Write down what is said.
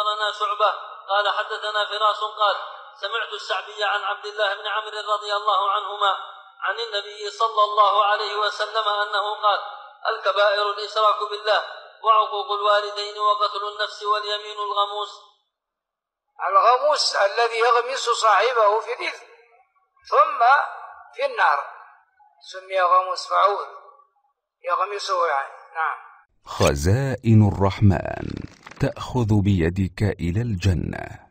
أخبرنا شعبة قال حدثنا فراس قال سمعت الشعبي عن عبد الله بن عمرو رضي الله عنهما عن النبي صلى الله عليه وسلم أنه قال الكبائر الإشراك بالله وعقوق الوالدين وقتل النفس واليمين الغموس. الغموس الذي يغمس صاحبه في الإثم ثم في النار سمي غموس فعول يغمسه يعني. نعم. خزائن الرحمن تأخذ بيدك إلى الجنة.